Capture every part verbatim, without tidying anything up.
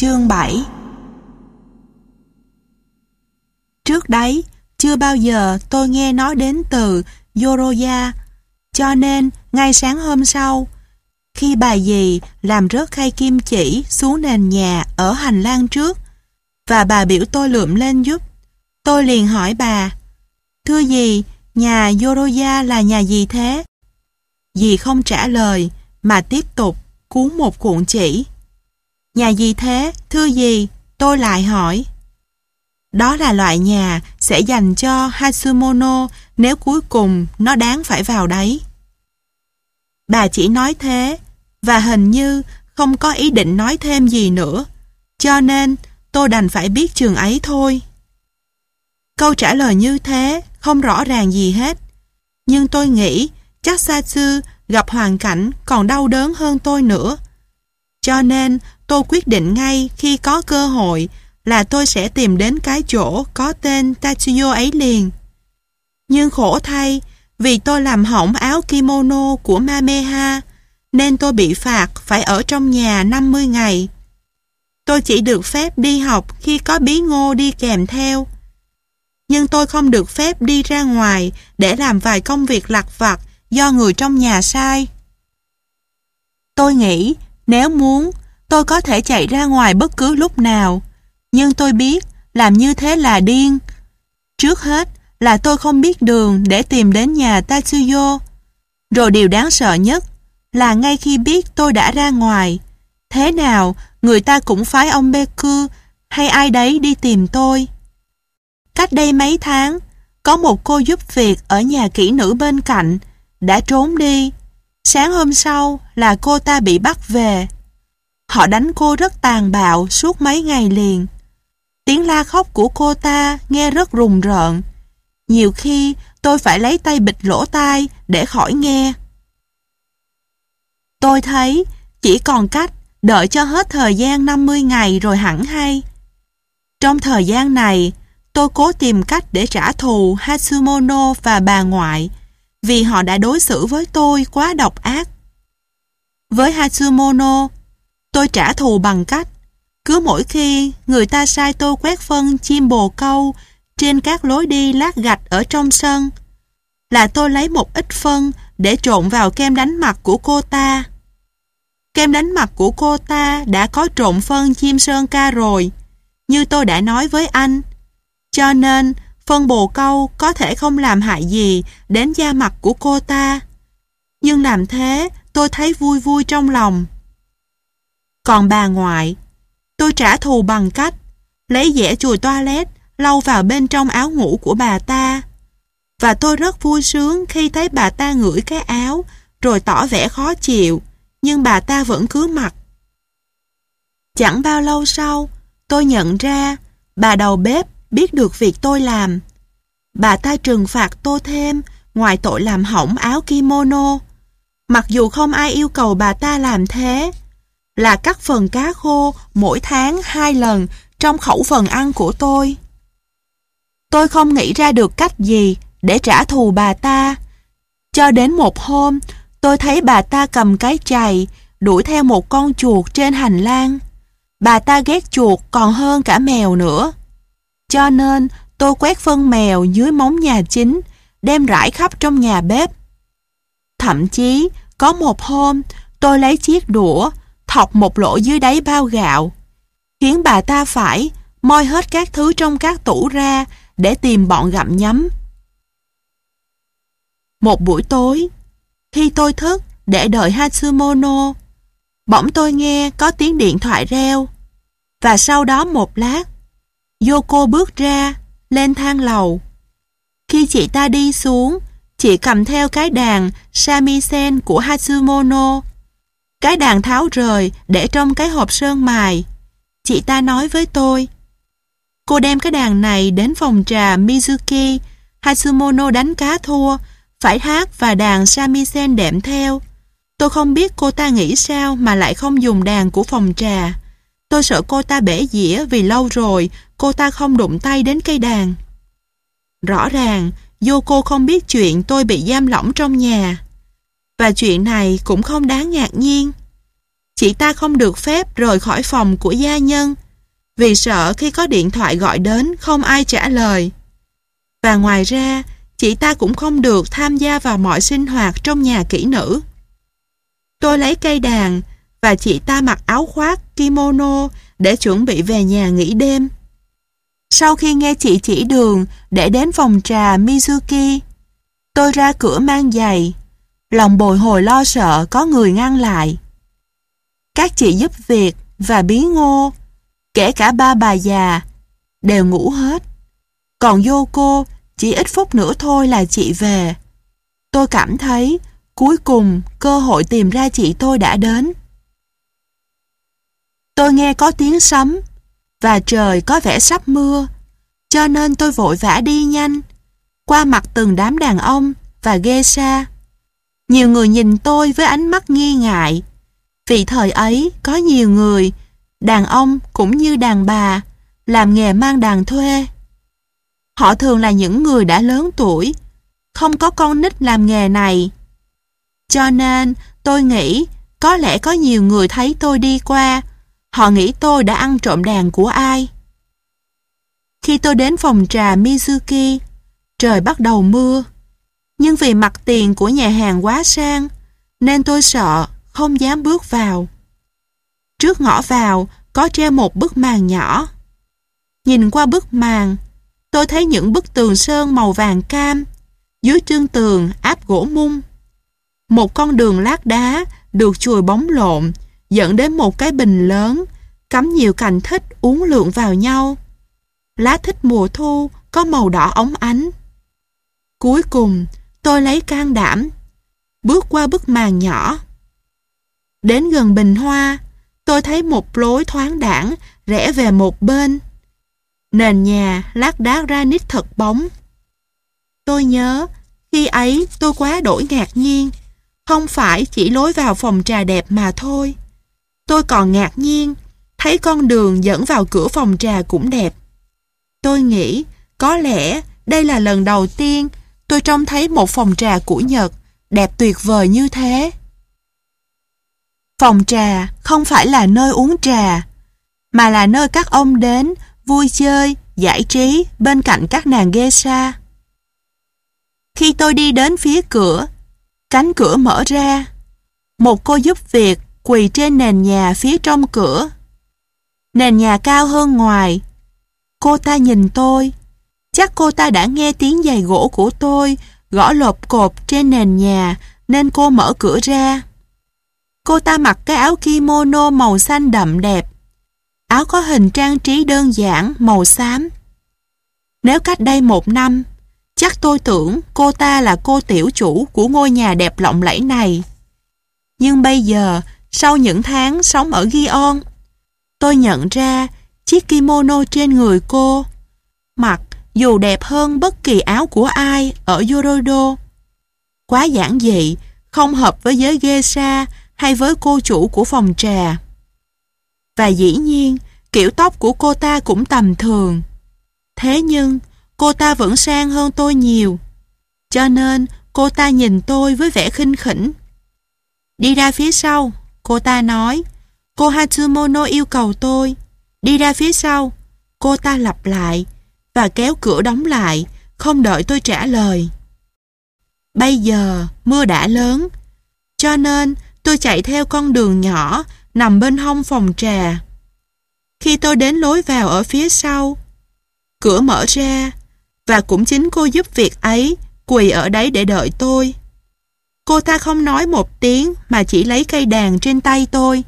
Chương bảy. Trước đấy, chưa bao giờ tôi nghe nói đến từ Yoroya, cho nên ngay sáng hôm sau, khi bà dì làm rớt khay kim chỉ xuống nền nhà ở hành lang trước và bà biểu tôi lượm lên giúp, tôi liền hỏi bà: "Thưa dì, nhà Yoroya là nhà gì thế?" Dì không trả lời mà tiếp tục cuốn một cuộn chỉ. "Nhà gì thế, thưa dì?" Tôi lại hỏi. "Đó là loại nhà sẽ dành cho Hatsumono nếu cuối cùng nó đáng phải vào đấy." Bà chỉ nói thế và hình như không có ý định nói thêm gì nữa, cho nên tôi đành phải biết trường ấy thôi. Câu trả lời như thế không rõ ràng gì hết, nhưng tôi nghĩ chắc Satsu gặp hoàn cảnh còn đau đớn hơn tôi nữa. Cho nên tôi quyết định ngay khi có cơ hội là tôi sẽ tìm đến cái chỗ có tên Tatsuyo ấy liền. Nhưng khổ thay, vì tôi làm hỏng áo kimono của Mameha, nên tôi bị phạt phải ở trong nhà năm mươi ngày. Tôi chỉ được phép đi học khi có bí ngô đi kèm theo. Nhưng tôi không được phép đi ra ngoài để làm vài công việc lặt vặt do người trong nhà sai. Tôi nghĩ nếu muốn, tôi có thể chạy ra ngoài bất cứ lúc nào, nhưng tôi biết làm như thế là điên. Trước hết là tôi không biết đường để tìm đến nhà Tatsuyo. Rồi điều đáng sợ nhất là ngay khi biết tôi đã ra ngoài, thế nào người ta cũng phái ông Beku hay ai đấy đi tìm tôi. Cách đây mấy tháng, có một cô giúp việc ở nhà kỹ nữ bên cạnh đã trốn đi. Sáng hôm sau là cô ta bị bắt về. Họ đánh cô rất tàn bạo suốt mấy ngày liền. Tiếng la khóc của cô ta nghe rất rùng rợn. Nhiều khi tôi phải lấy tay bịt lỗ tai để khỏi nghe. Tôi thấy chỉ còn cách đợi cho hết thời gian năm mươi ngày rồi hẳn hay. Trong thời gian này, tôi cố tìm cách để trả thù Hatsumono và bà ngoại vì họ đã đối xử với tôi quá độc ác. Với Hatsumono, tôi trả thù bằng cách cứ mỗi khi người ta sai tôi quét phân chim bồ câu trên các lối đi lát gạch ở trong sân, là tôi lấy một ít phân để trộn vào kem đánh mặt của cô ta. Kem đánh mặt của cô ta đã có trộn phân chim sơn ca rồi, như tôi đã nói với anh. Cho nên, phân bồ câu có thể không làm hại gì đến da mặt của cô ta. Nhưng làm thế, tôi thấy vui vui trong lòng. Còn bà ngoại, tôi trả thù bằng cách lấy dẻ chùi toilet lau vào bên trong áo ngủ của bà ta. Và tôi rất vui sướng khi thấy bà ta ngửi cái áo rồi tỏ vẻ khó chịu, nhưng bà ta vẫn cứ mặc. Chẳng bao lâu sau, tôi nhận ra bà đầu bếp biết được việc tôi làm. Bà ta trừng phạt tôi thêm ngoài tội làm hỏng áo kimono, mặc dù không ai yêu cầu bà ta làm thế, là cắt phần cá khô mỗi tháng hai lần trong khẩu phần ăn của tôi. Tôi không nghĩ ra được cách gì để trả thù bà ta, cho đến một hôm tôi thấy bà ta cầm cái chày đuổi theo một con chuột trên hành lang. Bà ta ghét chuột còn hơn cả mèo nữa, cho nên tôi quét phân mèo dưới móng nhà chính, đem rải khắp trong nhà bếp. Thậm chí có một hôm tôi lấy chiếc đũa thọc một lỗ dưới đáy bao gạo, khiến bà ta phải moi hết các thứ trong các tủ ra để tìm bọn gặm nhấm. Một buổi tối, khi tôi thức để đợi Hatsumono, bỗng tôi nghe có tiếng điện thoại reo, và sau đó một lát, Yoko bước ra, lên thang lầu. Khi chị ta đi xuống, chị cầm theo cái đàn shamisen của Hatsumono. Cái đàn tháo rời để trong cái hộp sơn mài. Chị ta nói với tôi: "Cô đem cái đàn này đến phòng trà Mizuki. Hatsumono đánh cá thua, phải hát và đàn shamisen đệm theo. Tôi không biết cô ta nghĩ sao mà lại không dùng đàn của phòng trà. Tôi sợ cô ta bể dĩa vì lâu rồi cô ta không đụng tay đến cây đàn." Rõ ràng Yoko không biết chuyện tôi bị giam lỏng trong nhà. Và chuyện này cũng không đáng ngạc nhiên. chị ta không được phép rời khỏi phòng của gia nhân, vì sợ khi có điện thoại gọi đến không ai trả lời. Và ngoài ra, chị ta cũng không được tham gia vào mọi sinh hoạt trong nhà kỹ nữ. Tôi lấy cây đàn và chị ta mặc áo khoác kimono để chuẩn bị về nhà nghỉ đêm. Sau khi nghe chị chỉ đường để đến phòng trà Mizuki, tôi ra cửa mang giày, lòng bồi hồi lo sợ có người ngăn lại. Các chị giúp việc và bí ngô, kể cả ba bà già, đều ngủ hết. Còn Yoko chỉ ít phút nữa thôi là chị về. Tôi cảm thấy cuối cùng cơ hội tìm ra chị tôi đã đến. Tôi nghe có tiếng sấm và trời có vẻ sắp mưa, cho nên tôi vội vã đi nhanh qua mặt từng đám đàn ông và geisha. Nhiều người nhìn tôi với ánh mắt nghi ngại, vì thời ấy có nhiều người, đàn ông cũng như đàn bà, làm nghề mang đàn thuê. Họ thường là những người đã lớn tuổi, không có con nít làm nghề này. Cho nên tôi nghĩ có lẽ có nhiều người thấy tôi đi qua, họ nghĩ tôi đã ăn trộm đàn của ai. Khi tôi đến phòng trà Mizuki, trời bắt đầu mưa, nhưng vì mặt tiền của nhà hàng quá sang, nên tôi sợ, không dám bước vào. Trước ngõ vào có treo một bức màn nhỏ. Nhìn qua bức màn, tôi thấy những bức tường sơn màu vàng cam, dưới chân tường áp gỗ mung. Một con đường lát đá được chùi bóng lộn, dẫn đến một cái bình lớn, cắm nhiều cành thích uốn lượn vào nhau. Lá thích mùa thu có màu đỏ óng ánh. Cuối cùng, tôi lấy can đảm, bước qua bức màn nhỏ. Đến gần bình hoa, tôi thấy một lối thoáng đãng rẽ về một bên. Nền nhà lát đá granite thật bóng. Tôi nhớ, khi ấy tôi quá đổi ngạc nhiên. Không phải chỉ lối vào phòng trà đẹp mà thôi. Tôi còn ngạc nhiên, thấy con đường dẫn vào cửa phòng trà cũng đẹp. Tôi nghĩ, có lẽ đây là lần đầu tiên tôi trông thấy một phòng trà của Nhật đẹp tuyệt vời như thế. Phòng trà không phải là nơi uống trà, mà là nơi các ông đến vui chơi, giải trí bên cạnh các nàng geisha. Khi tôi đi đến phía cửa, cánh cửa mở ra. Một cô giúp việc quỳ trên nền nhà phía trong cửa. Nền nhà cao hơn ngoài. Cô ta nhìn tôi. Chắc cô ta đã nghe tiếng giày gỗ của tôi gõ lộp cộp trên nền nhà, nên cô mở cửa ra. Cô ta mặc cái áo kimono màu xanh đậm đẹp. Áo có hình trang trí đơn giản màu xám. Nếu cách đây một năm, chắc tôi tưởng cô ta là cô tiểu chủ của ngôi nhà đẹp lộng lẫy này. Nhưng bây giờ, sau những tháng sống ở Gion, tôi nhận ra chiếc kimono trên người cô, mặc dù đẹp hơn bất kỳ áo của ai ở Yorodo. Quá giản dị, không hợp với giới geisha hay với cô chủ của phòng trà. Và dĩ nhiên, kiểu tóc của cô ta cũng tầm thường. Thế nhưng, cô ta vẫn sang hơn tôi nhiều. Cho nên, cô ta nhìn tôi với vẻ khinh khỉnh. Đi ra phía sau, cô ta nói. Cô Hatsumono yêu cầu tôi. Đi ra phía sau, cô ta lặp lại và kéo cửa đóng lại, không đợi tôi trả lời. Bây giờ, mưa đã lớn, cho nên tôi chạy theo con đường nhỏ nằm bên hông phòng trà. Khi tôi đến lối vào ở phía sau, cửa mở ra và cũng chính cô giúp việc ấy quỳ ở đấy để đợi tôi. Cô ta không nói một tiếng mà chỉ lấy cây đàn trên tay tôi.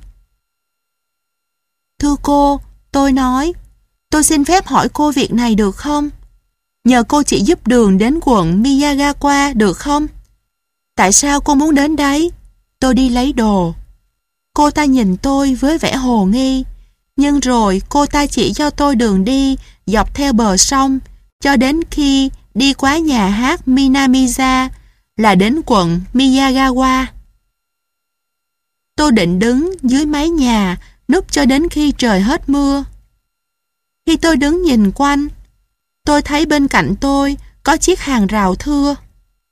Thưa cô, tôi nói, tôi xin phép hỏi cô việc này được không? Nhờ cô chỉ giúp đường đến quận Miyagawa được không? Tại sao cô muốn đến đấy? Tôi đi lấy đồ. Cô ta nhìn tôi với vẻ hồ nghi, nhưng rồi cô ta chỉ cho tôi đường đi dọc theo bờ sông cho đến khi đi qua nhà hát Minamiza là đến quận Miyagawa. Tôi định đứng dưới mái nhà núp cho đến khi trời hết mưa. Khi tôi đứng nhìn quanh, tôi thấy bên cạnh tôi có chiếc hàng rào thưa.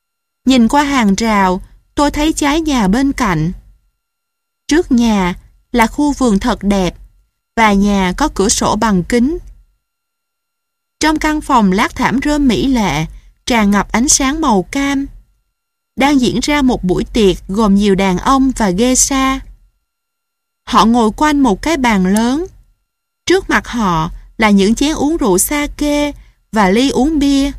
Nhìn qua hàng rào, tôi thấy trái nhà bên cạnh. Trước nhà, là khu vườn thật đẹp và nhà có cửa sổ bằng kính. Trong căn phòng lát thảm rơm mỹ lệ, tràn ngập ánh sáng màu cam, đang diễn ra một buổi tiệc gồm nhiều đàn ông và geisha. Họ ngồi quanh một cái bàn lớn. Trước mặt họ là những chén uống rượu sake và ly uống bia.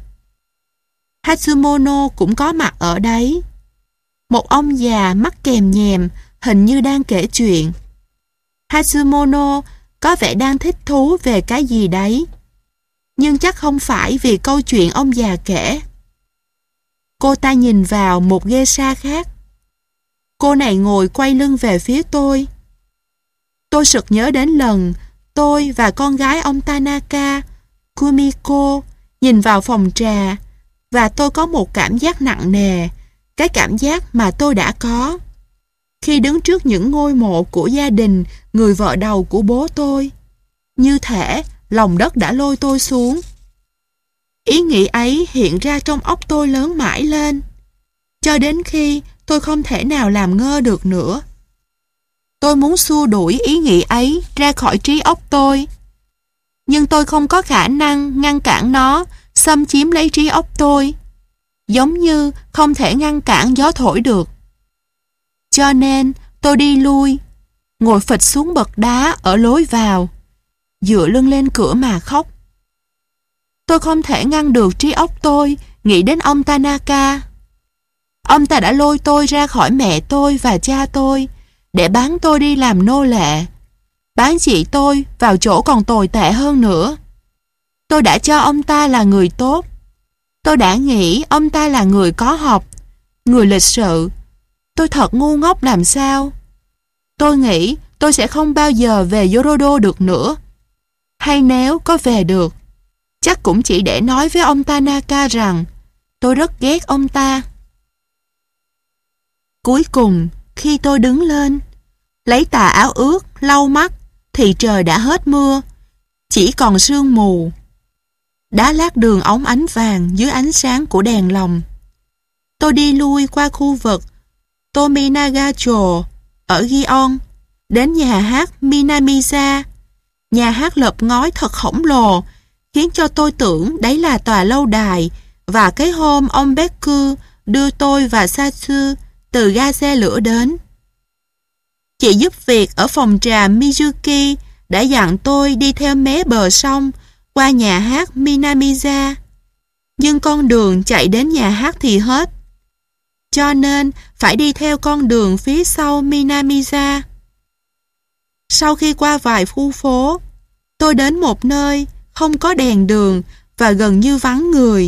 Hatsumono cũng có mặt ở đấy. Một ông già mắt kèm nhèm, hình như đang kể chuyện. Hatsumono có vẻ đang thích thú về cái gì đấy, nhưng chắc không phải vì câu chuyện ông già kể. Cô ta nhìn vào một geisha khác. Cô này ngồi quay lưng về phía tôi. Tôi sực nhớ đến lần tôi và con gái ông Tanaka, Kumiko, nhìn vào phòng trà, và tôi có một cảm giác nặng nề, cái cảm giác mà tôi đã có khi đứng trước những ngôi mộ của gia đình người vợ đầu của bố tôi. Như thể lòng đất đã lôi tôi xuống. Ý nghĩ ấy hiện ra trong óc tôi lớn mãi lên, cho đến khi tôi không thể nào làm ngơ được nữa. Tôi muốn xua đuổi ý nghĩ ấy ra khỏi trí óc tôi, nhưng tôi không có khả năng ngăn cản nó xâm chiếm lấy trí óc tôi, giống như không thể ngăn cản gió thổi được. Cho nên tôi đi lui, ngồi phịch xuống bậc đá ở lối vào, dựa lưng lên cửa mà khóc. Tôi không thể ngăn được trí óc tôi nghĩ đến ông Tanaka. Ông ta đã lôi tôi ra khỏi mẹ tôi và cha tôi để bán tôi đi làm nô lệ, bán chị tôi vào chỗ còn tồi tệ hơn nữa. Tôi đã cho ông ta là người tốt. Tôi đã nghĩ ông ta là người có học, người lịch sự. Tôi thật ngu ngốc làm sao. Tôi nghĩ tôi sẽ không bao giờ về Yorodo được nữa. Hay nếu có về được, chắc cũng chỉ để nói với ông Tanaka rằng tôi rất ghét ông ta. Cuối cùng, khi tôi đứng lên, lấy tà áo ướt, lau mắt, thì trời đã hết mưa, chỉ còn sương mù. Đá lát đường óng ánh vàng dưới ánh sáng của đèn lồng. Tôi đi lui qua khu vực Tominagacho ở Gion, đến nhà hát Minamiza. Nhà hát lợp ngói thật khổng lồ, khiến cho tôi tưởng đấy là tòa lâu đài và cái hôm ông Beku đưa tôi và Satsu từ ga xe lửa đến. Chị giúp việc ở phòng trà Mizuki đã dặn tôi đi theo mé bờ sông qua nhà hát Minamiza, nhưng con đường chạy đến nhà hát thì hết, cho nên phải đi theo con đường phía sau Minamiza. Sau khi qua vài khu phố, tôi đến một nơi không có đèn đường và gần như vắng người.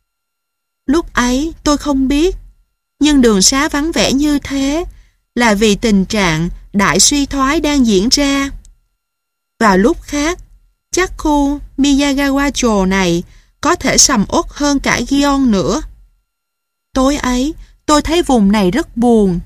Lúc ấy tôi không biết, nhưng đường xá vắng vẻ như thế là vì tình trạng đại suy thoái đang diễn ra. Vào lúc khác, chắc khu Miyagawacho này có thể sầm uất hơn cả Gion nữa. Tối ấy, tôi thấy vùng này rất buồn.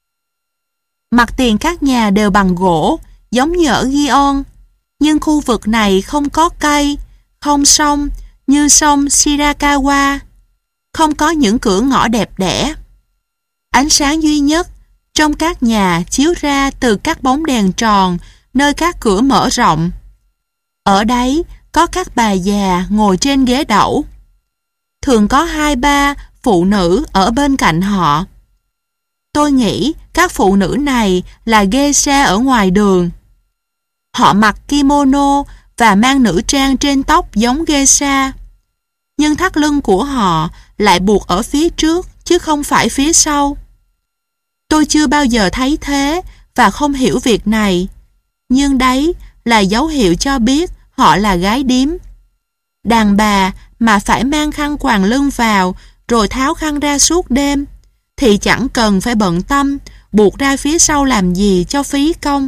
Mặt tiền các nhà đều bằng gỗ, giống như ở Gion, nhưng khu vực này không có cây, không sông như sông Shirakawa, không có những cửa ngõ đẹp đẽ. Ánh sáng duy nhất trong các nhà chiếu ra từ các bóng đèn tròn nơi các cửa mở rộng. Ở đấy có các bà già ngồi trên ghế đẩu. Thường có hai ba phụ nữ ở bên cạnh họ. Tôi nghĩ các phụ nữ này là geisha ở ngoài đường. Họ mặc kimono và mang nữ trang trên tóc giống geisha, nhưng thắt lưng của họ lại buộc ở phía trước chứ không phải phía sau. Tôi chưa bao giờ thấy thế và không hiểu việc này, nhưng đấy là dấu hiệu cho biết họ là gái điếm. Đàn bà mà phải mang khăn quàng lưng vào rồi tháo khăn ra suốt đêm thì chẳng cần phải bận tâm buộc ra phía sau làm gì cho phí công.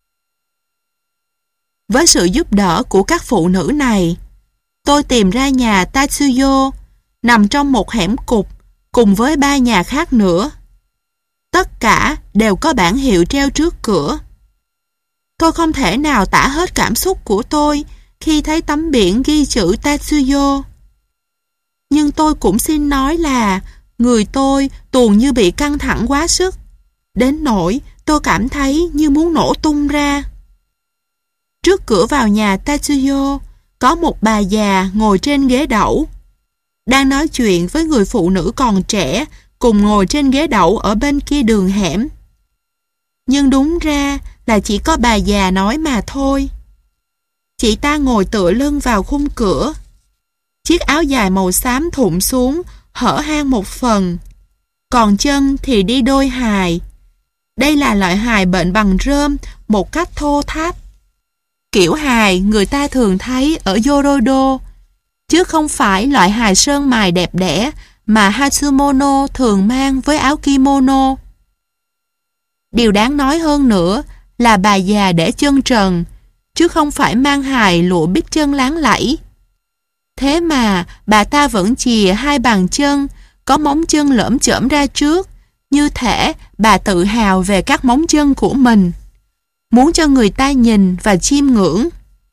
Với sự giúp đỡ của các phụ nữ này, tôi tìm ra nhà Tatsuyo nằm trong một hẻm cụt cùng với ba nhà khác nữa. Tất cả đều có bảng hiệu treo trước cửa. Tôi không thể nào tả hết cảm xúc của tôi khi thấy tấm biển ghi chữ Tatsuyo. Nhưng tôi cũng xin nói là người tôi tuồn như bị căng thẳng quá sức, đến nỗi tôi tôi cảm thấy như muốn nổ tung ra. Trước cửa vào nhà Tatsuyo có một bà già ngồi trên ghế đẩu, đang nói chuyện với người phụ nữ còn trẻ cùng ngồi trên ghế đẩu ở bên kia đường hẻm. Nhưng đúng ra là chỉ có bà già nói mà thôi. Chị ta ngồi tựa lưng vào khung cửa. Chiếc áo dài màu xám thụm xuống, hở hang một phần. Còn chân thì đi đôi hài. Đây là loại hài bệnh bằng rơm một cách thô tháp. Kiểu hài người ta thường thấy ở Yorodo, chứ không phải loại hài sơn mài đẹp đẽ mà Hatsumono thường mang với áo kimono. Điều đáng nói hơn nữa là bà già để chân trần, chứ không phải mang hài lụa bít chân láng lẫy. Thế mà bà ta vẫn chìa hai bàn chân, có móng chân lởm chởm ra trước, như thể bà tự hào về các móng chân của mình, muốn cho người ta nhìn và chiêm ngưỡng.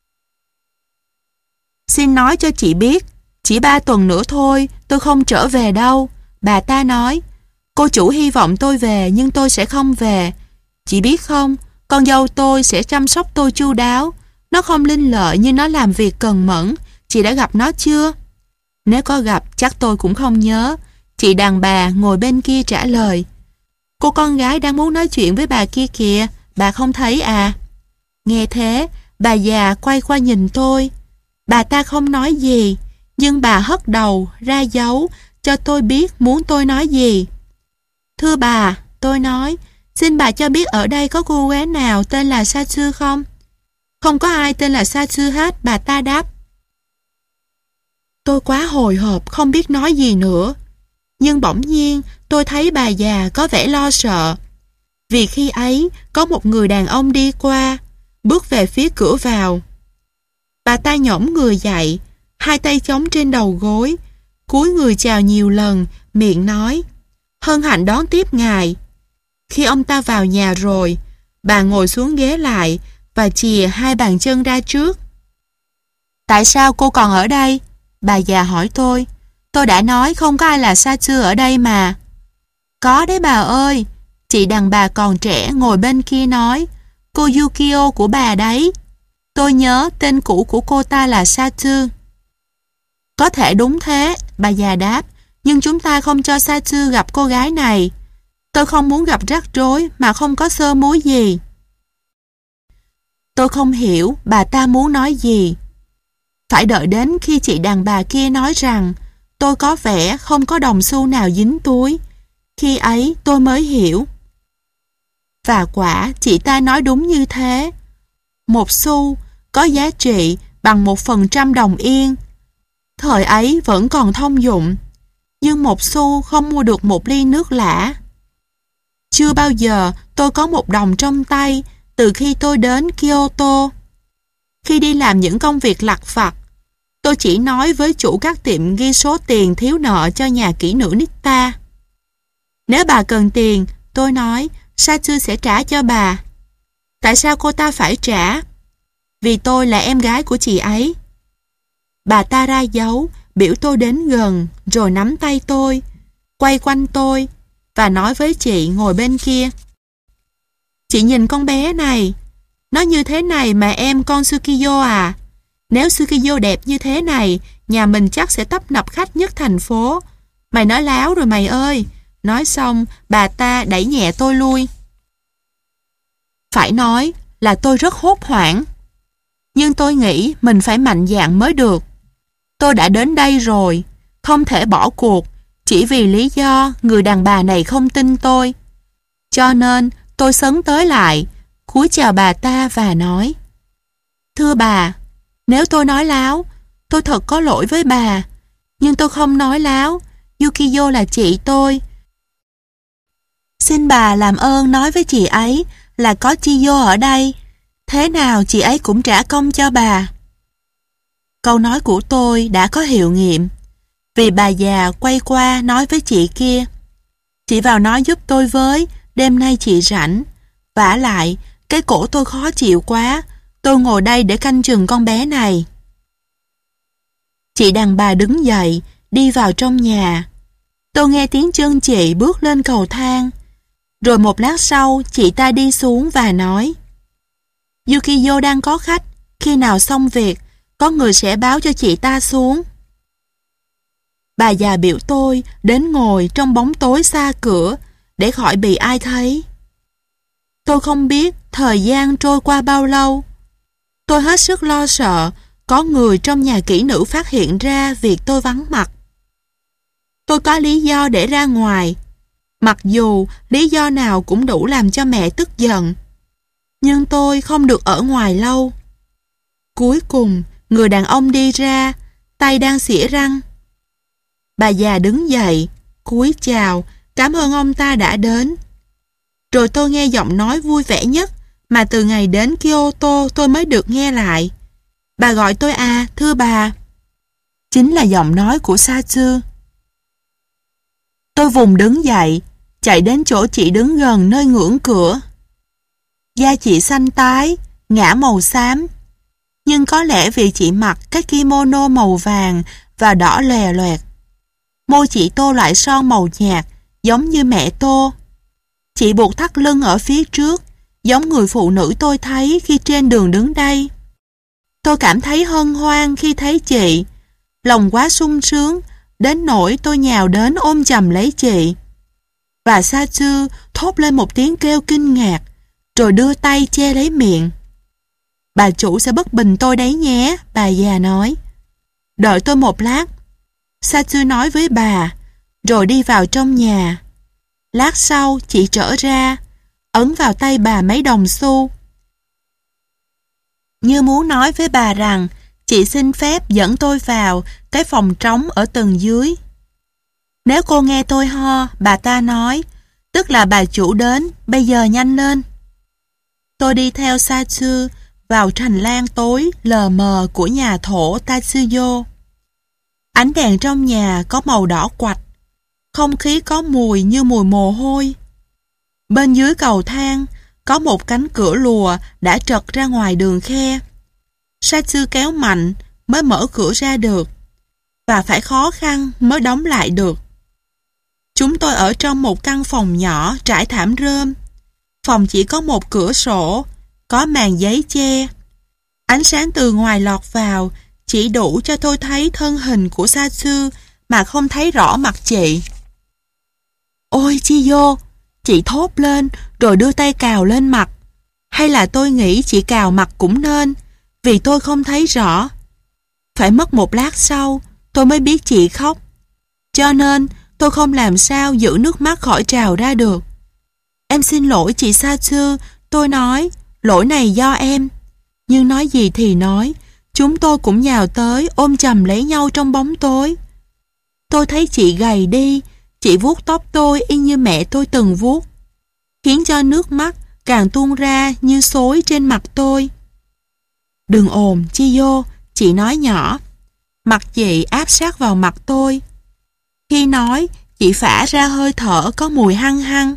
Xin nói cho chị biết, chỉ ba tuần nữa thôi, tôi không trở về đâu. Bà ta nói, cô chủ hy vọng tôi về nhưng tôi sẽ không về. Chị biết không, con dâu tôi sẽ chăm sóc tôi chu đáo. Nó không linh lợi nhưng nó làm việc cần mẫn. Chị đã gặp nó chưa? Nếu có gặp, chắc tôi cũng không nhớ. Chị đàn bà ngồi bên kia trả lời, cô con gái đang muốn nói chuyện với bà kia kìa, bà không thấy à? Nghe thế, bà già quay qua nhìn tôi. Bà ta không nói gì, nhưng bà hất đầu ra dấu cho tôi biết muốn tôi nói gì. Thưa bà, tôi nói, xin bà cho biết ở đây có cô gái nào tên là Satsu không? Không có ai tên là Satsu hết, bà ta đáp. Tôi quá hồi hộp không biết nói gì nữa. Nhưng bỗng nhiên tôi thấy bà già có vẻ lo sợ. Vì khi ấy có một người đàn ông đi qua, bước về phía cửa vào. Bà ta nhổm người dậy, hai tay chống trên đầu gối, cúi người chào nhiều lần, miệng nói, hân hạnh đón tiếp ngài. Khi ông ta vào nhà rồi, bà ngồi xuống ghế lại và chìa hai bàn chân ra trước. Tại sao cô còn ở đây? Bà già hỏi tôi. Tôi đã nói không có ai là Satsu ở đây mà. Có đấy bà ơi. Chị đàn bà còn trẻ ngồi bên kia nói, cô Yukio của bà đấy. Tôi nhớ tên cũ của cô ta là Satsu. Có thể đúng thế, bà già đáp, nhưng chúng ta không cho Satsu gặp cô gái này. Tôi không muốn gặp rắc rối mà không có sơ múi gì. Tôi không hiểu bà ta muốn nói gì. Phải đợi đến khi chị đàn bà kia nói rằng tôi có vẻ không có đồng xu nào dính túi. Khi ấy tôi mới hiểu. Và quả chị ta nói đúng như thế. Một xu có giá trị bằng một phần trăm đồng yên. Thời ấy vẫn còn thông dụng. Nhưng một xu không mua được một ly nước lã. Chưa bao giờ tôi có một đồng trong tay từ khi tôi đến Kyoto. Khi đi làm những công việc lặt vặt, tôi chỉ nói với chủ các tiệm ghi số tiền thiếu nợ cho nhà kỹ nữ Nitta. Nếu bà cần tiền, tôi nói, Satsu sẽ trả cho bà. Tại sao cô ta phải trả? Vì tôi là em gái của chị ấy. Bà ta ra dấu, biểu tôi đến gần, rồi nắm tay tôi, quay quanh tôi, và nói với chị ngồi bên kia. Chị nhìn con bé này, nó như thế này mà em con Tsukiyo à? Nếu Tsukiyo đẹp như thế này, nhà mình chắc sẽ tấp nập khách nhất thành phố. Mày nói láo rồi mày ơi. Nói xong, bà ta đẩy nhẹ tôi lui. Phải nói là tôi rất hốt hoảng. Nhưng tôi nghĩ mình phải mạnh dạn mới được. Tôi đã đến đây rồi, không thể bỏ cuộc, chỉ vì lý do người đàn bà này không tin tôi. Cho nên tôi sấn tới lại, cúi chào bà ta và nói, thưa bà, nếu tôi nói láo, tôi thật có lỗi với bà, nhưng tôi không nói láo, Yukio là chị tôi. Xin bà làm ơn nói với chị ấy là có Chiyo ở đây, thế nào chị ấy cũng trả công cho bà. Câu nói của tôi đã có hiệu nghiệm, vì bà già quay qua nói với chị kia, chị vào nói giúp tôi với, đêm nay chị rảnh. Vả lại, cái cổ tôi khó chịu quá, tôi ngồi đây để canh chừng con bé này. Chị đàn bà đứng dậy, đi vào trong nhà. Tôi nghe tiếng chân chị bước lên cầu thang. Rồi một lát sau, chị ta đi xuống và nói: Yukiyo đang có khách, khi nào xong việc, có người sẽ báo cho chị ta xuống. Bà già biểu tôi đến ngồi trong bóng tối xa cửa để khỏi bị ai thấy. Tôi không biết thời gian trôi qua bao lâu. Tôi hết sức lo sợ có người trong nhà kỹ nữ phát hiện ra việc tôi vắng mặt. Tôi có lý do để ra ngoài, mặc dù lý do nào cũng đủ làm cho mẹ tức giận. Nhưng tôi không được ở ngoài lâu. Cuối cùng, người đàn ông đi ra, tay đang xỉa răng. Bà già đứng dậy, cúi chào, cảm ơn ông ta đã đến. Rồi tôi nghe giọng nói vui vẻ nhất mà từ ngày đến Kyoto tôi mới được nghe lại. Bà gọi tôi à, thưa bà. Chính là giọng nói của Satsu. Tôi vùng đứng dậy, chạy đến chỗ chị đứng gần nơi ngưỡng cửa. Da chị xanh tái, ngã màu xám. Nhưng có lẽ vì chị mặc cái kimono màu vàng và đỏ lòe loẹt. Môi chị tô lại son màu nhạt, giống như mẹ tô. Chị buộc thắt lưng ở phía trước, giống người phụ nữ tôi thấy khi trên đường đứng đây. Tôi cảm thấy hân hoan khi thấy chị. Lòng quá sung sướng, đến nỗi tôi nhào đến ôm chầm lấy chị. Và Satsu thốt lên một tiếng kêu kinh ngạc, rồi đưa tay che lấy miệng. Bà chủ sẽ bất bình tôi đấy nhé, bà già nói. Đợi tôi một lát, Satsu nói với bà, rồi đi vào trong nhà. Lát sau chị trở ra, ấn vào tay bà mấy đồng xu, như muốn nói với bà rằng chị xin phép dẫn tôi vào cái phòng trống ở tầng dưới. Nếu cô nghe tôi ho, bà ta nói, tức là bà chủ đến, bây giờ nhanh lên. Tôi đi theo Satsu vào hành lang tối lờ mờ của nhà thổ Tatsuyo. Ánh đèn trong nhà có màu đỏ quạch, không khí có mùi như mùi mồ hôi. Bên dưới cầu thang có một cánh cửa lùa đã trật ra ngoài đường khe. Satsu kéo mạnh mới mở cửa ra được, và phải khó khăn mới đóng lại được. Chúng tôi ở trong một căn phòng nhỏ trải thảm rơm. Phòng chỉ có một cửa sổ, có màn giấy che. Ánh sáng từ ngoài lọt vào chỉ đủ cho tôi thấy thân hình của Satsu mà không thấy rõ mặt chị. Ôi Chiyo! Chị thốt lên rồi đưa tay cào lên mặt. Hay là tôi nghĩ chị cào mặt cũng nên, vì tôi không thấy rõ. Phải mất một lát sau tôi mới biết chị khóc. Cho nên tôi không làm sao giữ nước mắt khỏi trào ra được. Em xin lỗi chị Satsu, tôi nói, lỗi này do em. Nhưng nói gì thì nói, chúng tôi cũng nhào tới ôm chầm lấy nhau trong bóng tối. Tôi thấy chị gầy đi, chị vuốt tóc tôi y như mẹ tôi từng vuốt, khiến cho nước mắt càng tuôn ra như xối trên mặt tôi. Đừng ồn, Chiyo, chị nói nhỏ. Mặt chị áp sát vào mặt tôi. Khi nói, chị phả ra hơi thở có mùi hăng hăng.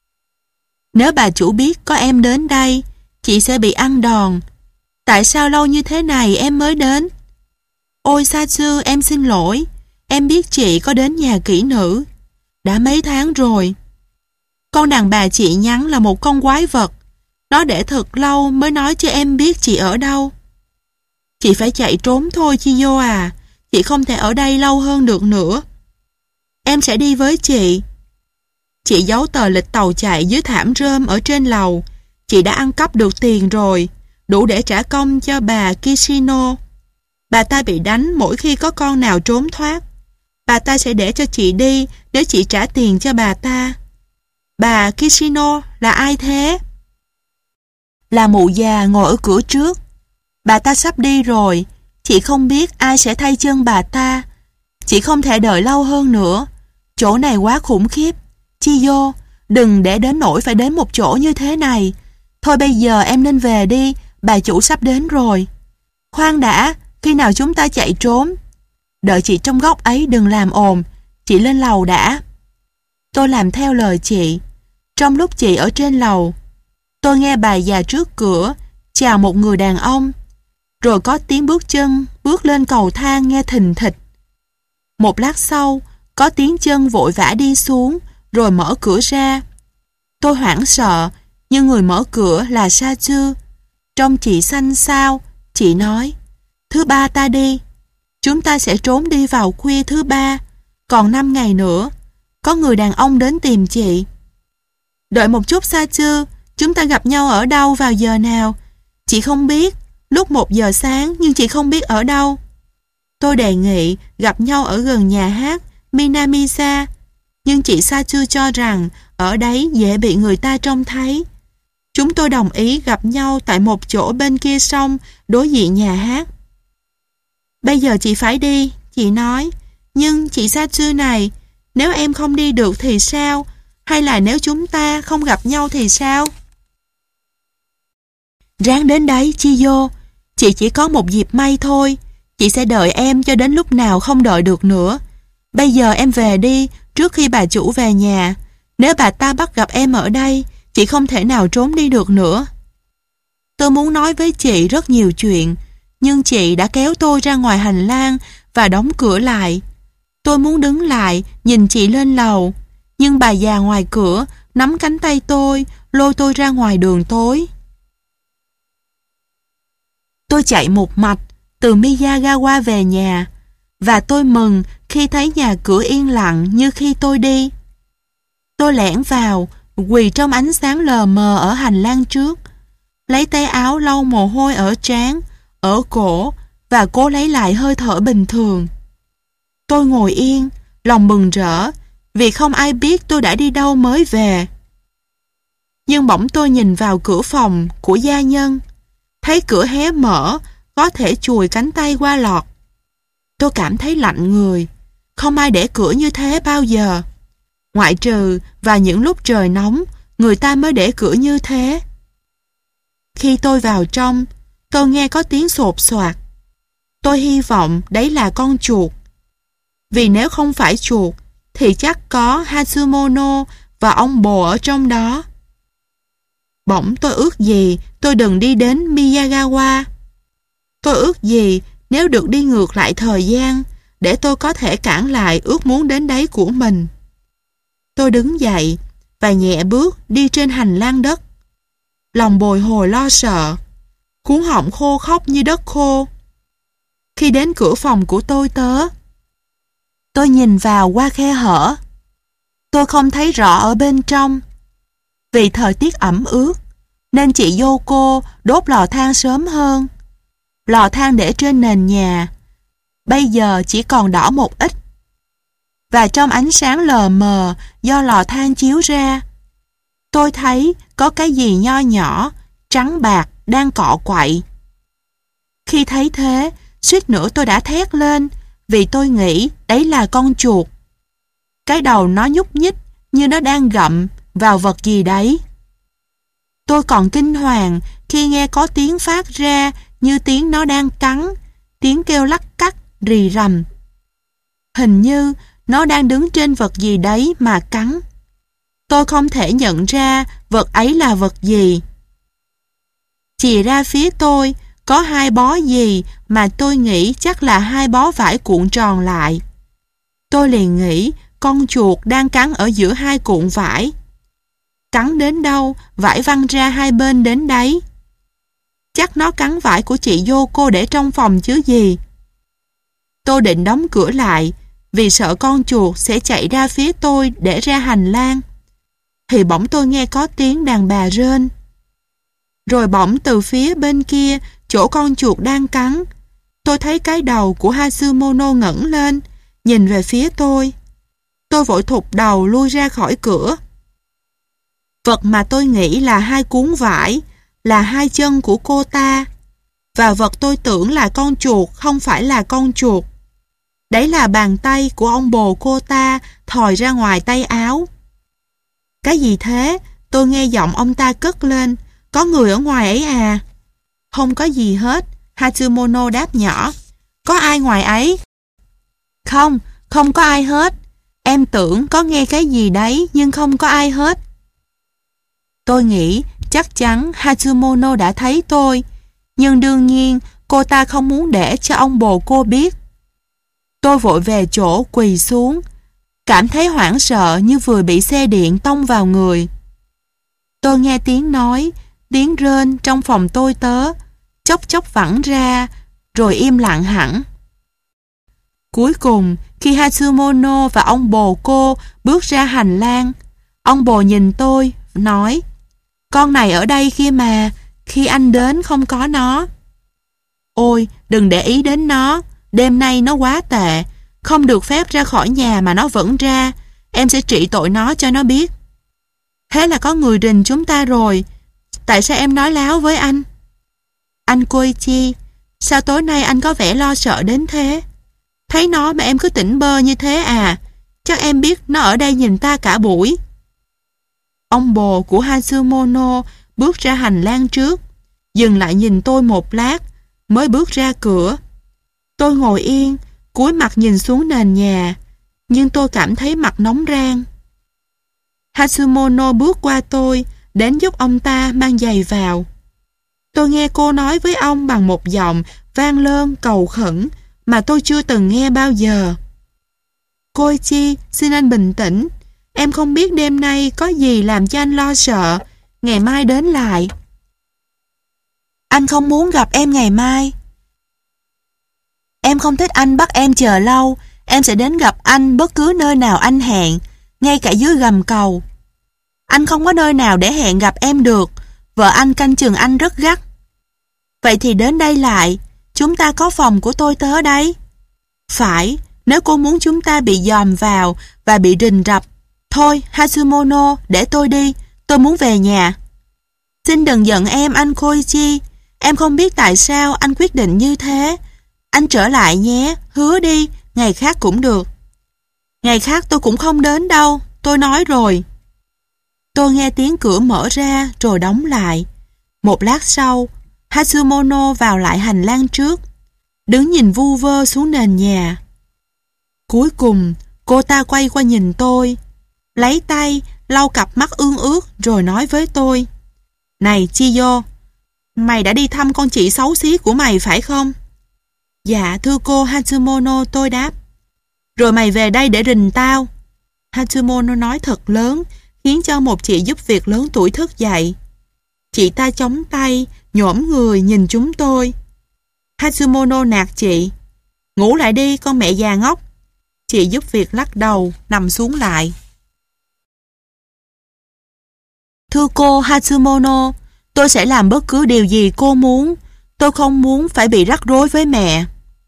Nếu bà chủ biết có em đến đây, chị sẽ bị ăn đòn. Tại sao lâu như thế này em mới đến? Ôi Satsu, em xin lỗi. Em biết chị có đến nhà kỹ nữ. Đã mấy tháng rồi. Con đàn bà chị nhắn là một con quái vật. Nó để thật lâu mới nói cho em biết chị ở đâu. Chị phải chạy trốn thôi Chiyo à. Chị không thể ở đây lâu hơn được nữa. Em sẽ đi với chị. Chị giấu tờ lịch tàu chạy dưới thảm rơm ở trên lầu. Chị đã ăn cắp được tiền rồi, đủ để trả công cho bà Kishino. Bà ta bị đánh mỗi khi có con nào trốn thoát. Bà ta sẽ để cho chị đi nếu chị trả tiền cho bà ta. Bà Kishino là ai thế? Là mụ già ngồi ở cửa trước. Bà ta sắp đi rồi. Chị không biết ai sẽ thay chân bà ta. Chị không thể đợi lâu hơn nữa. Chỗ này quá khủng khiếp. Chiyo, đừng để đến nỗi phải đến một chỗ như thế này. Thôi bây giờ em nên về đi. Bà chủ sắp đến rồi. Khoan đã, khi nào chúng ta chạy trốn? Đợi chị trong góc ấy, đừng làm ồn. Chị lên lầu đã. Tôi làm theo lời chị. Trong lúc chị ở trên lầu, tôi nghe bà già trước cửa chào một người đàn ông. Rồi có tiếng bước chân bước lên cầu thang nghe thình thịch. Một lát sau, có tiếng chân vội vã đi xuống rồi mở cửa ra. Tôi hoảng sợ, nhưng người mở cửa là Satsu. Trông chị xanh xao, chị nói, thứ ba ta đi. Chúng ta sẽ trốn đi vào khuya thứ ba, còn năm ngày nữa. Có người đàn ông đến tìm chị. Đợi một chút Satsu, chúng ta gặp nhau ở đâu vào giờ nào? Chị không biết, lúc một giờ sáng nhưng chị không biết ở đâu. Tôi đề nghị gặp nhau ở gần nhà hát Minamisa, nhưng chị Satsu cho rằng ở đấy dễ bị người ta trông thấy. Chúng tôi đồng ý gặp nhau tại một chỗ bên kia sông đối diện nhà hát. Bây giờ chị phải đi, chị nói. Nhưng chị Satsu này, nếu em không đi được thì sao? Hay là nếu chúng ta không gặp nhau thì sao? Ráng đến đấy, Chiyo. Chị chỉ có một dịp may thôi. Chị sẽ đợi em cho đến lúc nào không đợi được nữa. Bây giờ em về đi, trước khi bà chủ về nhà. Nếu bà ta bắt gặp em ở đây, chị không thể nào trốn đi được nữa. Tôi muốn nói với chị rất nhiều chuyện, nhưng chị đã kéo tôi ra ngoài hành lang và đóng cửa lại. Tôi muốn đứng lại, nhìn chị lên lầu, nhưng bà già ngoài cửa nắm cánh tay tôi, lôi tôi ra ngoài đường tối. Tôi chạy một mạch từ Miyagawa về nhà, và tôi mừng khi thấy nhà cửa yên lặng như khi tôi đi. Tôi lẻn vào, quỳ trong ánh sáng lờ mờ ở hành lang trước, lấy tay áo lau mồ hôi ở trán, ở cổ và cố lấy lại hơi thở bình thường. Tôi ngồi yên, lòng mừng rỡ vì không ai biết tôi đã đi đâu mới về. Nhưng bỗng tôi nhìn vào cửa phòng của gia nhân, thấy cửa hé mở, có thể chùi cánh tay qua lọt. Tôi cảm thấy lạnh người, không ai để cửa như thế bao giờ. Ngoại trừ và những lúc trời nóng, người ta mới để cửa như thế. Khi tôi vào trong, tôi nghe có tiếng sột soạt. Tôi hy vọng đấy là con chuột. Vì nếu không phải chuột, thì chắc có Hatsumono và ông bồ ở trong đó. Bỗng tôi ước gì tôi đừng đi đến Miyagawa. Tôi ước gì nếu được đi ngược lại thời gian, để tôi có thể cản lại ước muốn đến đấy của mình. Tôi đứng dậy và nhẹ bước đi trên hành lang đất. Lòng bồi hồi lo sợ, cuống họng khô khóc như đất khô. Khi đến cửa phòng của tôi tớ, tôi nhìn vào qua khe hở. Tôi không thấy rõ ở bên trong. Vì thời tiết ẩm ướt, nên chị Yoko đốt lò than sớm hơn. Lò than để trên nền nhà, bây giờ chỉ còn đỏ một ít. Và trong ánh sáng lờ mờ do lò than chiếu ra, tôi thấy có cái gì nho nhỏ, trắng bạc đang cọ quậy. Khi thấy thế, suýt nữa tôi đã thét lên, vì tôi nghĩ đấy là con chuột. Cái đầu nó nhúc nhích như nó đang gặm vào vật gì đấy. Tôi còn kinh hoàng khi nghe có tiếng phát ra như tiếng nó đang cắn, tiếng kêu lắc cắt, rì rầm. Hình như nó đang đứng trên vật gì đấy mà cắn. Tôi không thể nhận ra vật ấy là vật gì. Chìa ra phía tôi có hai bó gì mà tôi nghĩ chắc là hai bó vải cuộn tròn lại. Tôi liền nghĩ con chuột đang cắn ở giữa hai cuộn vải. Cắn đến đâu, vải văng ra hai bên đến đấy. Chắc nó cắn vải của chị Yoko để trong phòng chứ gì. Tôi định đóng cửa lại, vì sợ con chuột sẽ chạy ra phía tôi để ra hành lang. Thì bỗng tôi nghe có tiếng đàn bà rên. Rồi bỗng từ phía bên kia, chỗ con chuột đang cắn, tôi thấy cái đầu của Hatsumono ngẩng lên, nhìn về phía tôi. Tôi vội thụt đầu lui ra khỏi cửa. Vật mà tôi nghĩ là hai cuốn vải, là hai chân của cô ta. Và vật tôi tưởng là con chuột không phải là con chuột. Đấy là bàn tay của ông bồ cô ta thòi ra ngoài tay áo. Cái gì thế? Tôi nghe giọng ông ta cất lên. Có người ở ngoài ấy à? Không có gì hết, Hatsumono đáp nhỏ. Có ai ngoài ấy? Không, không có ai hết. Em tưởng có nghe cái gì đấy nhưng không có ai hết. Tôi nghĩ chắc chắn Hatsumono đã thấy tôi, nhưng đương nhiên cô ta không muốn để cho ông bồ cô biết. Tôi vội về chỗ quỳ xuống, cảm thấy hoảng sợ như vừa bị xe điện tông vào người. Tôi nghe tiếng nói, tiếng rên trong phòng tôi tớ, chốc chốc vẳng ra, rồi im lặng hẳn. Cuối cùng, khi Hatsumono và ông bồ cô bước ra hành lang, ông bồ nhìn tôi, nói: "Con này ở đây kia mà, khi anh đến không có nó." "Ôi, đừng để ý đến nó, đêm nay nó quá tệ, không được phép ra khỏi nhà mà nó vẫn ra, em sẽ trị tội nó cho nó biết." "Thế là có người rình chúng ta rồi, tại sao em nói láo với anh?" "Anh Koichi, sao tối nay anh có vẻ lo sợ đến thế? Thấy nó mà em cứ tỉnh bơ như thế à? Chắc em biết nó ở đây nhìn ta cả buổi." Ông bồ của Hatsumono bước ra hành lang trước, dừng lại nhìn tôi một lát, mới bước ra cửa. Tôi ngồi yên, cúi mặt nhìn xuống nền nhà, nhưng tôi cảm thấy mặt nóng rang. Hatsumono bước qua tôi, đến giúp ông ta mang giày vào. Tôi nghe cô nói với ông bằng một giọng vang lơn cầu khẩn mà tôi chưa từng nghe bao giờ. "Koichi, xin anh bình tĩnh. Em không biết đêm nay có gì làm cho anh lo sợ. Ngày mai đến lại." "Anh không muốn gặp em ngày mai. Em không thích anh bắt em chờ lâu. Em sẽ đến gặp anh bất cứ nơi nào anh hẹn, ngay cả dưới gầm cầu. Anh không có nơi nào để hẹn gặp em được. Vợ anh canh chừng anh rất gắt." "Vậy thì đến đây lại. Chúng ta có phòng của tôi tớ đấy." "Phải, nếu cô muốn chúng ta bị dòm vào và bị rình rập. Thôi, Hatsumono, để tôi đi. Tôi muốn về nhà." "Xin đừng giận em, anh Koichi. Em không biết tại sao anh quyết định như thế. Anh trở lại nhé, hứa đi, ngày khác cũng được." "Ngày khác tôi cũng không đến đâu, tôi nói rồi." Tôi nghe tiếng cửa mở ra rồi đóng lại. Một lát sau, Hatsumono vào lại hành lang trước, đứng nhìn vu vơ xuống nền nhà. Cuối cùng, cô ta quay qua nhìn tôi, lấy tay lau cặp mắt ương ướt rồi nói với tôi: "Này Chiyo, mày đã đi thăm con chị xấu xí của mày phải không?" "Dạ thưa cô Hatsumono," tôi đáp. "Rồi mày về đây để rình tao?" Hatsumono nói thật lớn, khiến cho một chị giúp việc lớn tuổi thức dậy. Chị ta chống tay, nhổm người nhìn chúng tôi. Hatsumono nạt chị: "Ngủ lại đi con mẹ già ngốc." Chị giúp việc lắc đầu, nằm xuống lại. "Thưa cô Hatsumono, tôi sẽ làm bất cứ điều gì cô muốn. Tôi không muốn phải bị rắc rối với mẹ."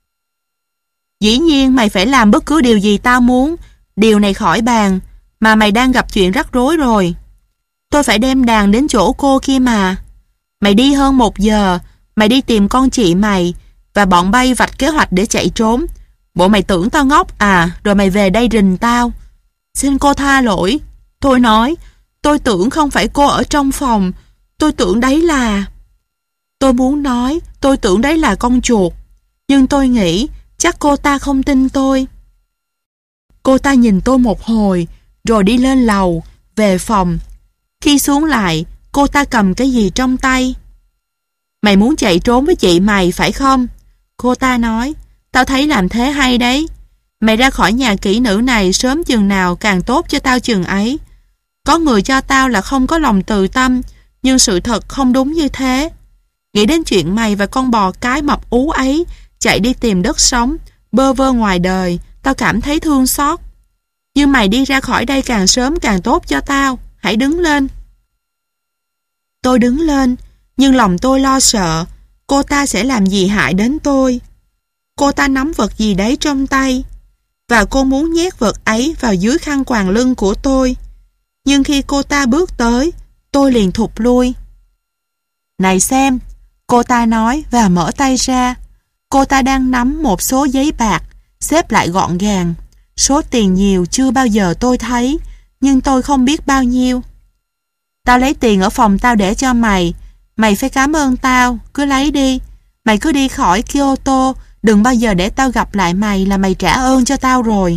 "Dĩ nhiên mày phải làm bất cứ điều gì tao muốn. Điều này khỏi bàn, mà mày đang gặp chuyện rắc rối rồi. Tôi phải đem đàn đến chỗ cô kia mà. Mày đi hơn một giờ, mày đi tìm con chị mày, và bọn bay vạch kế hoạch để chạy trốn. Bộ mày tưởng tao ngốc à, rồi mày về đây rình tao." "Xin cô tha lỗi." Tôi nói, "Tôi tưởng không phải cô ở trong phòng. Tôi tưởng đấy là..." Tôi muốn nói, tôi tưởng đấy là con chuột. Nhưng tôi nghĩ, chắc cô ta không tin tôi. Cô ta nhìn tôi một hồi, rồi đi lên lầu, về phòng. Khi xuống lại, cô ta cầm cái gì trong tay. "Mày muốn chạy trốn với chị mày phải không?" Cô ta nói, "Tao thấy làm thế hay đấy. Mày ra khỏi nhà kỹ nữ này sớm chừng nào càng tốt cho tao chừng ấy. Có người cho tao là không có lòng từ tâm, nhưng sự thật không đúng như thế. Nghĩ đến chuyện mày và con bò cái mập ú ấy chạy đi tìm đất sống, bơ vơ ngoài đời, tao cảm thấy thương xót. Nhưng mày đi ra khỏi đây càng sớm càng tốt cho tao. Hãy đứng lên." Tôi đứng lên, nhưng lòng tôi lo sợ cô ta sẽ làm gì hại đến tôi. Cô ta nắm vật gì đấy trong tay, và cô muốn nhét vật ấy vào dưới khăn quàng lưng của tôi. Nhưng khi cô ta bước tới, tôi liền thụt lui. "Này xem," cô ta nói và mở tay ra. Cô ta đang nắm một số giấy bạc, xếp lại gọn gàng. Số tiền nhiều chưa bao giờ tôi thấy, nhưng tôi không biết bao nhiêu. "Tao lấy tiền ở phòng tao để cho mày. Mày phải cảm ơn tao, cứ lấy đi. Mày cứ đi khỏi Kyoto, đừng bao giờ để tao gặp lại mày là mày trả ơn cho tao rồi."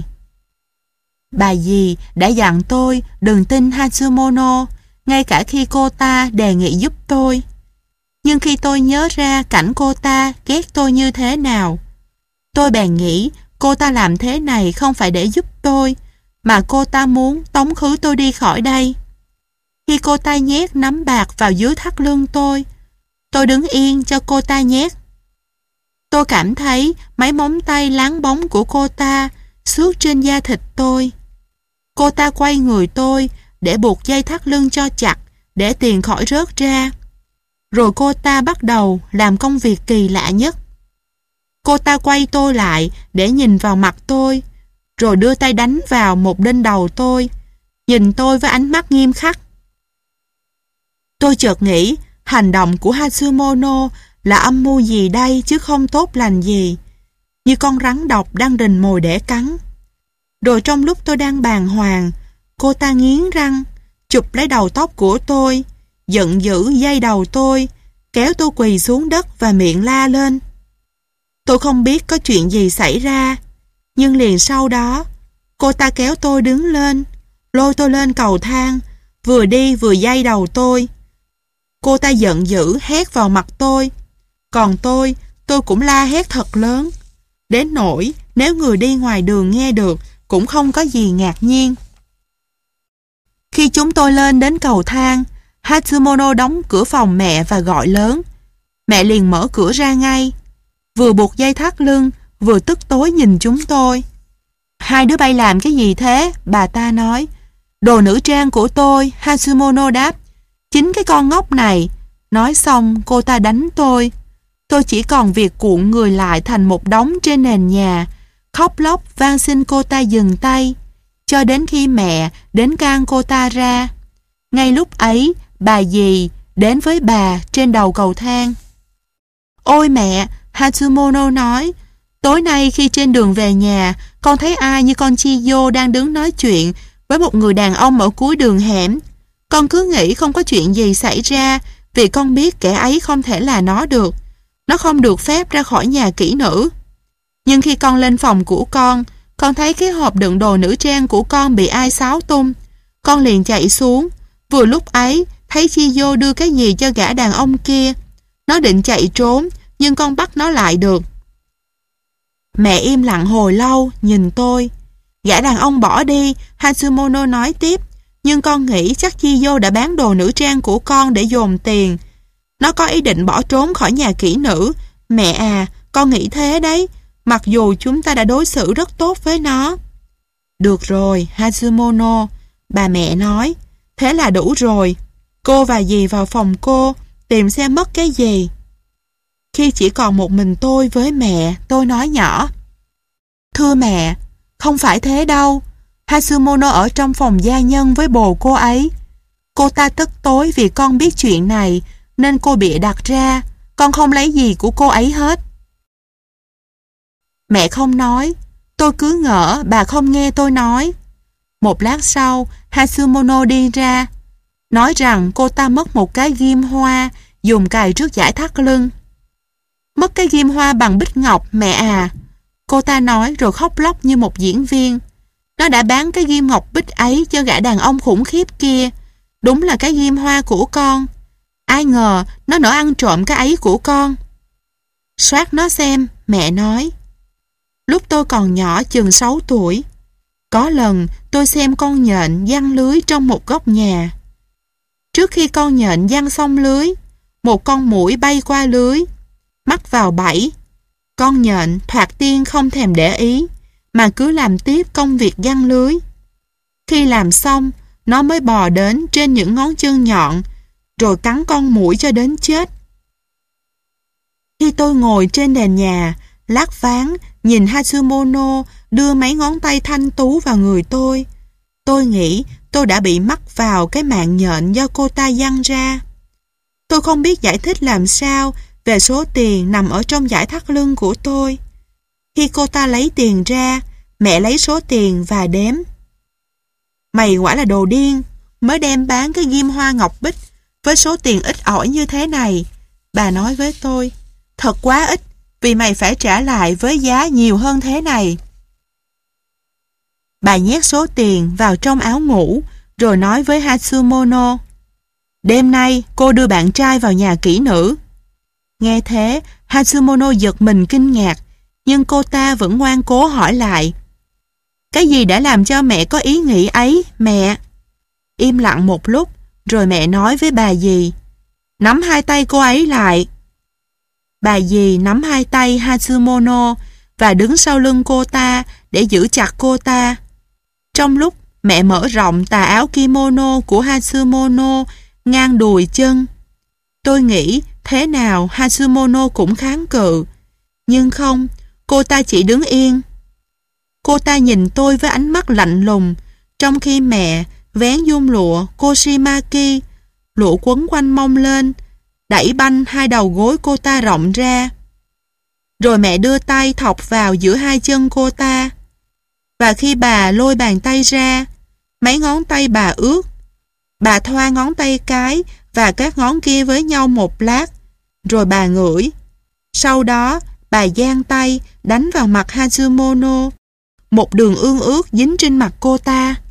Bà dì đã dặn tôi đừng tin Hatsumono, ngay cả khi cô ta đề nghị giúp tôi. Nhưng khi tôi nhớ ra cảnh cô ta ghét tôi như thế nào, tôi bèn nghĩ cô ta làm thế này không phải để giúp tôi, mà cô ta muốn tống khứ tôi đi khỏi đây. Khi cô ta nhét nắm bạc vào dưới thắt lưng tôi, tôi đứng yên cho cô ta nhét. Tôi cảm thấy mấy móng tay láng bóng của cô ta xước trên da thịt tôi. Cô ta quay người tôi để buộc dây thắt lưng cho chặt để tiền khỏi rớt ra. Rồi cô ta bắt đầu làm công việc kỳ lạ nhất. Cô ta quay tôi lại để nhìn vào mặt tôi, rồi đưa tay đánh vào một bên đầu tôi, nhìn tôi với ánh mắt nghiêm khắc. Tôi chợt nghĩ hành động của Hatsumono là âm mưu gì đây chứ không tốt lành gì, như con rắn độc đang rình mồi để cắn. Rồi trong lúc tôi đang bàng hoàng, cô ta nghiến răng, chụp lấy đầu tóc của tôi, giận dữ dây đầu tôi, kéo tôi quỳ xuống đất và miệng la lên. Tôi không biết có chuyện gì xảy ra, nhưng liền sau đó, cô ta kéo tôi đứng lên, lôi tôi lên cầu thang, vừa đi vừa dây đầu tôi. Cô ta giận dữ hét vào mặt tôi, còn tôi, tôi cũng la hét thật lớn, đến nỗi nếu người đi ngoài đường nghe được cũng không có gì ngạc nhiên. Khi chúng tôi lên đến cầu thang, Hatsumono đóng cửa phòng mẹ và gọi lớn. Mẹ liền mở cửa ra ngay, vừa buộc dây thắt lưng, vừa tức tối nhìn chúng tôi. Hai đứa bay làm cái gì thế? Bà ta nói. Đồ nữ trang của tôi, Hatsumono đáp. Chính cái con ngốc này. Nói xong cô ta đánh tôi. Tôi chỉ còn việc cuộn người lại thành một đống trên nền nhà, khóc lóc van xin cô ta dừng tay, cho đến khi mẹ đến can cô ta ra. Ngay lúc ấy, bà dì đến với bà trên đầu cầu thang. Ôi mẹ, Hatsumono nói, tối nay khi trên đường về nhà, con thấy ai như con Chiyo đang đứng nói chuyện với một người đàn ông ở cuối đường hẻm. Con cứ nghĩ không có chuyện gì xảy ra vì con biết kẻ ấy không thể là nó được. Nó không được phép ra khỏi nhà kỹ nữ. Nhưng khi con lên phòng của con, con thấy cái hộp đựng đồ nữ trang của con bị ai xáo tung. Con liền chạy xuống. Vừa lúc ấy, thấy Chiyo đưa cái gì cho gã đàn ông kia. Nó định chạy trốn, nhưng con bắt nó lại được. Mẹ im lặng hồi lâu, nhìn tôi. Gã đàn ông bỏ đi, Hatsumono nói tiếp. Nhưng con nghĩ chắc Chiyo đã bán đồ nữ trang của con để dồn tiền. Nó có ý định bỏ trốn khỏi nhà kỹ nữ. Mẹ à, con nghĩ thế đấy. Mặc dù chúng ta đã đối xử rất tốt với nó. Được rồi, Hatsumono, bà mẹ nói. Thế là đủ rồi. Cô và dì vào phòng cô, tìm xem mất cái gì. Khi chỉ còn một mình tôi với mẹ, tôi nói nhỏ. Thưa mẹ, không phải thế đâu. Hatsumono ở trong phòng gia nhân với bồ cô ấy. Cô ta tức tối vì con biết chuyện này, nên cô bịa đặt ra. Con không lấy gì của cô ấy hết. Mẹ không nói. Tôi cứ ngỡ bà không nghe tôi nói. Một lát sau, Hatsumono đi ra, nói rằng cô ta mất một cái ghim hoa dùng cài trước dải thắt lưng. Mất cái ghim hoa bằng bích ngọc, mẹ à. Cô ta nói rồi khóc lóc như một diễn viên. Nó đã bán cái ghim ngọc bích ấy cho gã đàn ông khủng khiếp kia. Đúng là cái ghim hoa của con. Ai ngờ nó nỡ ăn trộm cái ấy của con. Soát nó xem, mẹ nói. Lúc tôi còn nhỏ chừng sáu tuổi, có lần tôi xem con nhện giăng lưới trong một góc nhà. Trước khi con nhện giăng xong lưới, một con muỗi bay qua lưới, mắc vào bẫy. Con nhện thoạt tiên không thèm để ý, mà cứ làm tiếp công việc giăng lưới. Khi làm xong, nó mới bò đến trên những ngón chân nhọn, rồi cắn con muỗi cho đến chết. Khi tôi ngồi trên nền nhà, lác váng, nhìn Hatsumono đưa mấy ngón tay thanh tú vào người tôi, tôi nghĩ tôi đã bị mắc vào cái mạng nhện do cô ta giăng ra. Tôi không biết giải thích làm sao về số tiền nằm ở trong dải thắt lưng của tôi. Khi cô ta lấy tiền ra, mẹ lấy số tiền và đếm. Mày quả là đồ điên, mới đem bán cái ghim hoa ngọc bích với số tiền ít ỏi như thế này. Bà nói với tôi, thật quá ít, vì mày phải trả lại với giá nhiều hơn thế này. Bà nhét số tiền vào trong áo ngủ, rồi nói với Hatsumono, đêm nay cô đưa bạn trai vào nhà kỹ nữ. Nghe thế, Hatsumono giật mình kinh ngạc, nhưng cô ta vẫn ngoan cố hỏi lại. Cái gì đã làm cho mẹ có ý nghĩ ấy, mẹ? Im lặng một lúc, Rồi mẹ nói với bà dì, nắm hai tay cô ấy lại. Bà dì nắm hai tay Hatsumono và đứng sau lưng cô ta để giữ chặt cô ta. Trong lúc mẹ mở rộng tà áo kimono của Hatsumono ngang đùi chân, tôi nghĩ thế nào Hatsumono cũng kháng cự. Nhưng không, cô ta chỉ đứng yên. Cô ta nhìn tôi với ánh mắt lạnh lùng, trong khi mẹ vén dung lụa Koshimaki, lụa quấn quanh mông lên, đẩy banh hai đầu gối cô ta rộng ra. Rồi mẹ đưa tay thọc vào giữa hai chân cô ta. Và khi bà lôi bàn tay ra, mấy ngón tay bà ướt. Bà thoa ngón tay cái và các ngón kia với nhau một lát, rồi bà ngửi. Sau đó, bà giang tay đánh vào mặt Hatsumono. Một đường ương ướt dính trên mặt cô ta.